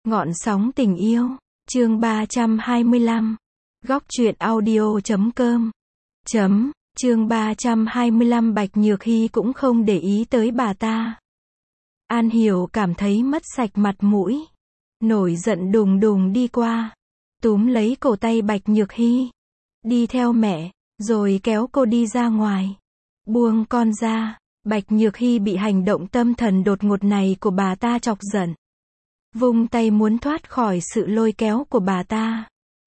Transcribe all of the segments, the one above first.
Ngọn sóng tình yêu, chương 325. Góc truyện audio.com. Chương 325. Bạch Nhược Hy cũng không để ý tới bà ta. An Hiểu cảm thấy mất sạch mặt mũi, nổi giận đùng đùng đi qua, túm lấy cổ tay Bạch Nhược Hy, đi theo mẹ, rồi kéo cô đi ra ngoài. Buông con ra. Bạch Nhược Hy bị hành động tâm thần đột ngột này của bà ta chọc giận, vung tay muốn thoát khỏi sự lôi kéo của bà ta.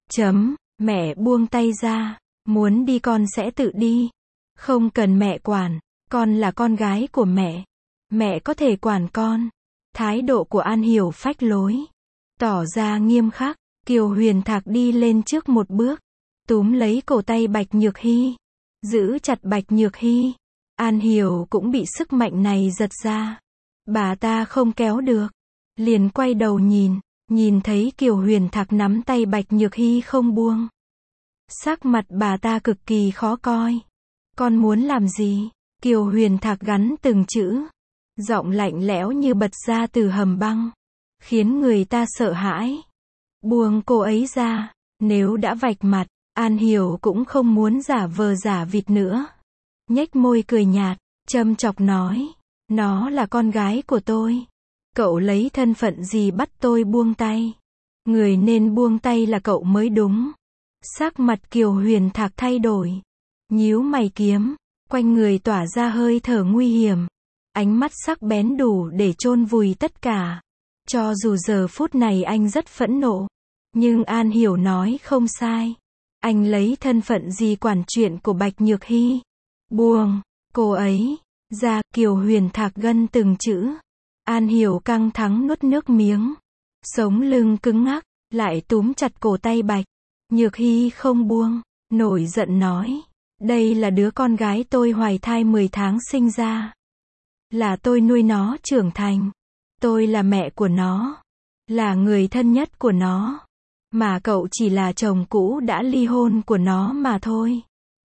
Mẹ buông tay ra, muốn đi con sẽ tự đi, không cần mẹ quản, con là con gái của mẹ có thể quản con. Thái độ của An Hiểu phách lối, tỏ ra nghiêm khắc. Kiều Huyền Thạc đi lên trước một bước, túm lấy cổ tay Bạch Nhược Hy, giữ chặt Bạch Nhược Hy. An Hiểu cũng bị sức mạnh này giật ra, bà ta không kéo được, liền quay đầu nhìn thấy Kiều Huyền Thạc nắm tay Bạch Nhược Hy không buông. Sắc mặt bà ta cực kỳ khó coi. Con muốn làm gì? Kiều Huyền Thạc gắn từng chữ, giọng lạnh lẽo như bật ra từ hầm băng, khiến người ta sợ hãi. Buông cô ấy ra. Nếu đã vạch mặt, An Hiểu cũng không muốn giả vờ giả vịt nữa. Nhếch môi cười nhạt, châm chọc nói, nó là con gái của tôi. Cậu lấy thân phận gì bắt tôi buông tay? Người nên buông tay là cậu mới đúng. Sắc mặt Kiều Huyền Thạc thay đổi, nhíu mày kiếm, quanh người tỏa ra hơi thở nguy hiểm, ánh mắt sắc bén đủ để chôn vùi tất cả. Cho dù giờ phút này anh rất phẫn nộ, nhưng An Hiểu nói không sai. Anh lấy thân phận gì quản chuyện của Bạch Nhược Hy? Buông cô ấy ra. Kiều Huyền Thạc gân từng chữ. An Hiểu căng thẳng nuốt nước miếng, sống lưng cứng ngắc, lại túm chặt cổ tay Bạch Nhược Hy không buông, nổi giận nói, đây là đứa con gái tôi hoài thai 10 tháng sinh ra, là tôi nuôi nó trưởng thành, tôi là mẹ của nó, là người thân nhất của nó, mà cậu chỉ là chồng cũ đã ly hôn của nó mà thôi.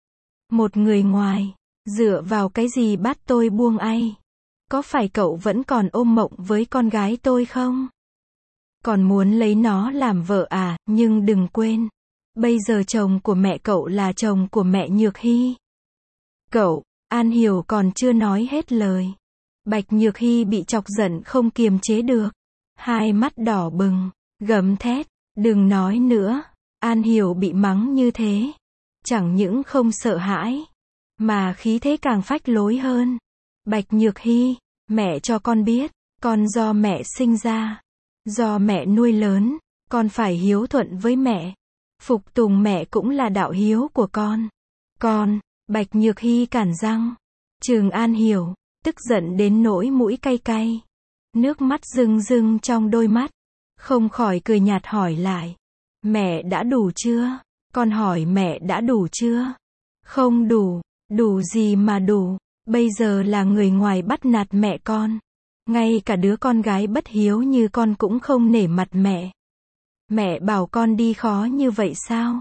Một người ngoài, dựa vào cái gì bắt tôi buông ai? Có phải cậu vẫn còn ôm mộng với con gái tôi không? Còn muốn lấy nó làm vợ à? Nhưng đừng quên, bây giờ chồng của mẹ cậu là chồng của mẹ Nhược Hy. Cậu, An Hiểu còn chưa nói hết lời. Bạch Nhược Hy bị chọc giận không kiềm chế được, hai mắt đỏ bừng, gầm thét, đừng nói nữa. An Hiểu bị mắng như thế, chẳng những không sợ hãi, mà khí thế càng phách lối hơn. Bạch Nhược Hy, mẹ cho con biết, con do mẹ sinh ra, do mẹ nuôi lớn, con phải hiếu thuận với mẹ, phục tùng mẹ cũng là đạo hiếu của con. Bạch Nhược Hy cản răng, trừng An Hiểu, tức giận đến nỗi mũi cay cay, nước mắt rưng rưng trong đôi mắt, không khỏi cười nhạt hỏi lại, mẹ đã đủ chưa? Con hỏi mẹ đã đủ chưa? Không đủ. Đủ gì mà đủ? Bây giờ là người ngoài bắt nạt mẹ con, ngay cả đứa con gái bất hiếu như con cũng không nể mặt mẹ. Mẹ bảo con đi khó như vậy sao?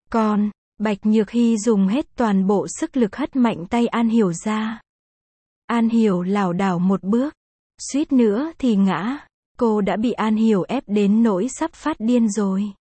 Bạch Nhược Hy dùng hết toàn bộ sức lực hất mạnh tay An Hiểu ra. An Hiểu lảo đảo một bước, suýt nữa thì ngã. Cô đã bị An Hiểu ép đến nỗi sắp phát điên rồi.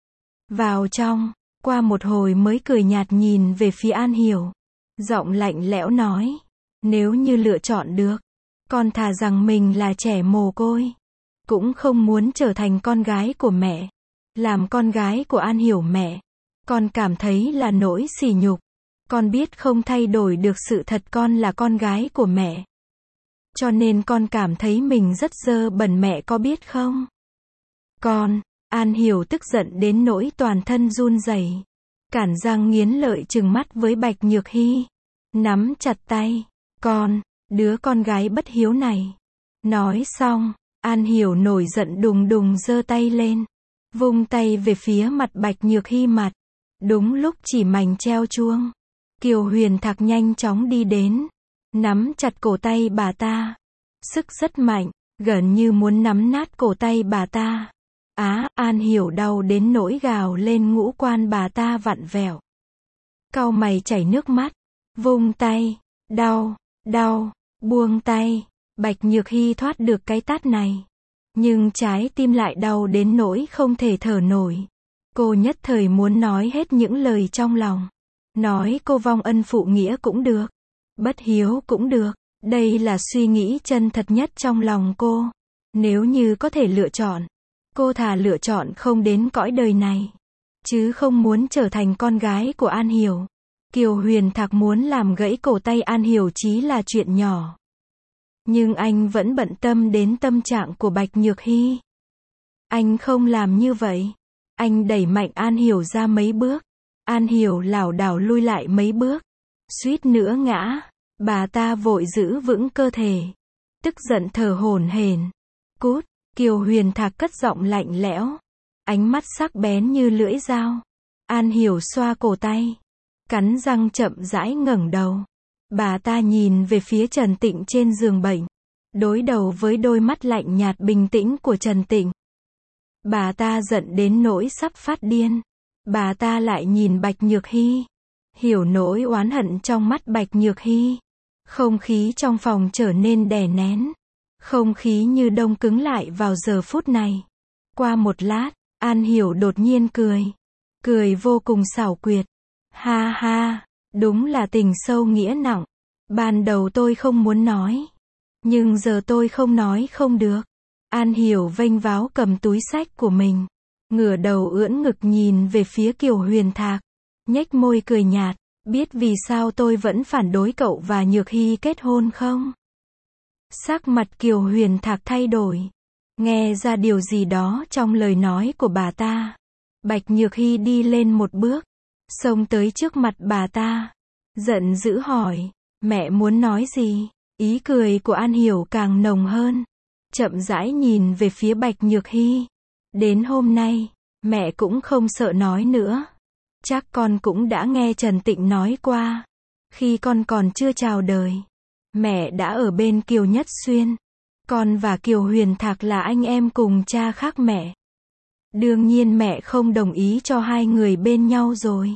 Vào trong, qua một hồi mới cười nhạt nhìn về phía An Hiểu, giọng lạnh lẽo nói, nếu như lựa chọn được, con thà rằng mình là trẻ mồ côi, cũng không muốn trở thành con gái của mẹ. Làm con gái của An Hiểu mẹ, con cảm thấy là nỗi sỉ nhục. Con biết không thay đổi được sự thật con là con gái của mẹ. Cho nên con cảm thấy mình rất dơ bẩn, mẹ có biết không? An Hiểu tức giận đến nỗi toàn thân run rẩy, cản răng nghiến lợi trừng mắt với Bạch Nhược Hy, nắm chặt tay, đứa con gái bất hiếu này. Nói xong, An Hiểu nổi giận đùng đùng giơ tay lên, vung tay về phía mặt Bạch Nhược Hy mặt. Đúng lúc chỉ mảnh treo chuông, Kiều Huyền Thạc nhanh chóng đi đến, nắm chặt cổ tay bà ta, sức rất mạnh, gần như muốn nắm nát cổ tay bà ta. An Hiểu đau đến nỗi gào lên, ngũ quan bà ta vặn vẹo, cau mày chảy nước mắt, vung tay, đau, buông tay. Bạch Nhược Hy thoát được cái tát này, Nhưng trái tim lại đau đến nỗi không thể thở nổi. Cô nhất thời muốn nói hết những lời trong lòng. Nói cô vong ân phụ nghĩa cũng được. Bất hiếu cũng được. Đây là suy nghĩ chân thật nhất trong lòng cô. Nếu như có thể lựa chọn, cô thà lựa chọn không đến cõi đời này, chứ không muốn trở thành con gái của An Hiểu. Kiều Huyền Thạc muốn làm gãy cổ tay An Hiểu chí là chuyện nhỏ. Nhưng anh vẫn bận tâm đến tâm trạng của Bạch Nhược Hy. Anh không làm như vậy. Anh đẩy mạnh An Hiểu ra mấy bước. An Hiểu lảo đảo lui lại mấy bước. Suýt nữa ngã. Bà ta vội giữ vững cơ thể. Tức giận thở hổn hển. Cút, Kiều Huyền Thạc cất giọng lạnh lẽo. Ánh mắt sắc bén như lưỡi dao. An Hiểu xoa cổ tay. Cắn răng chậm rãi ngẩng đầu. Bà ta nhìn về phía Trần Tịnh trên giường bệnh. Đối đầu với đôi mắt lạnh nhạt bình tĩnh của Trần Tịnh. Bà ta giận đến nỗi sắp phát điên. Bà ta lại nhìn Bạch Nhược Hy. Hiểu nỗi oán hận trong mắt Bạch Nhược Hy. Không khí trong phòng trở nên đè nén. Không khí như đông cứng lại vào giờ phút này. Qua một lát, An Hiểu đột nhiên cười. Cười vô cùng xảo quyệt. Ha ha, đúng là tình sâu nghĩa nặng. Ban đầu tôi không muốn nói. Nhưng giờ tôi không nói không được. An Hiểu vênh váo cầm túi xách của mình. Ngửa đầu ưỡn ngực nhìn về phía Kiều Huyền Thạc. Nhếch môi cười nhạt. Biết vì sao tôi vẫn phản đối cậu và Nhược Hy kết hôn không? Sắc mặt Kiều Huyền Thạc thay đổi. Nghe ra điều gì đó trong lời nói của bà ta. Bạch Nhược Hy đi lên một bước. Xông tới trước mặt bà ta. Giận dữ hỏi. Mẹ muốn nói gì? Ý cười của An Hiểu càng nồng hơn. Chậm rãi nhìn về phía Bạch Nhược Hy. Đến hôm nay, mẹ cũng không sợ nói nữa. Chắc con cũng đã nghe Trần Tịnh nói qua. Khi con còn chưa chào đời, mẹ đã ở bên Kiều Nhất Xuyên. Con và Kiều Huyền Thạc là anh em cùng cha khác mẹ. Đương nhiên mẹ không đồng ý cho hai người bên nhau rồi.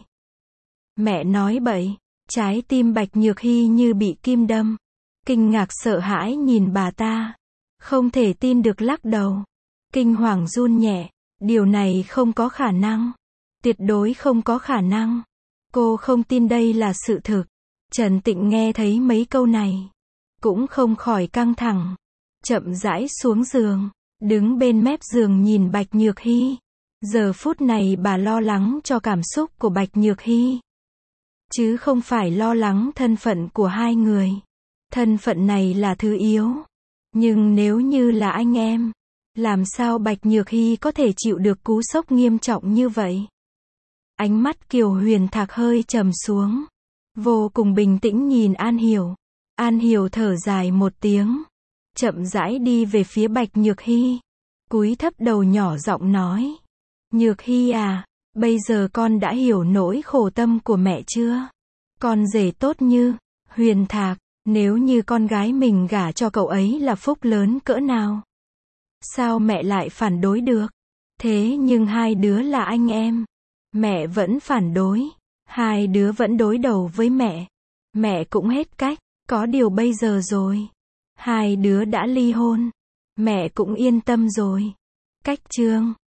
Mẹ nói bậy. Trái tim Bạch Nhược Hy như bị kim đâm. Kinh ngạc sợ hãi nhìn bà ta. Không thể tin được lắc đầu. Kinh hoàng run nhẹ. Điều này không có khả năng. Tuyệt đối không có khả năng. Cô không tin đây là sự thực. Trần Tịnh nghe thấy mấy câu này. Cũng không khỏi căng thẳng. Chậm rãi xuống giường. Đứng bên mép giường nhìn Bạch Nhược Hy. Giờ phút này bà lo lắng cho cảm xúc của Bạch Nhược Hy. Chứ không phải lo lắng thân phận của hai người. Thân phận này là thứ yếu. Nhưng nếu như là anh em, làm sao Bạch Nhược Hy có thể chịu được cú sốc nghiêm trọng như vậy? Ánh mắt Kiều Huyền Thạc hơi trầm xuống. Vô cùng bình tĩnh nhìn An Hiểu. An Hiểu thở dài một tiếng. Chậm rãi đi về phía Bạch Nhược Hy. Cúi thấp đầu nhỏ giọng nói. Nhược Hy à, bây giờ con đã hiểu nỗi khổ tâm của mẹ chưa? Con rể tốt như Huyền Thạc, nếu như con gái mình gả cho cậu ấy là phúc lớn cỡ nào? Sao mẹ lại phản đối được? Thế nhưng hai đứa là anh em. Mẹ vẫn phản đối. Hai đứa vẫn đối đầu với mẹ. Mẹ cũng hết cách. Có điều bây giờ rồi. Hai đứa đã ly hôn. Mẹ cũng yên tâm rồi. Cách chương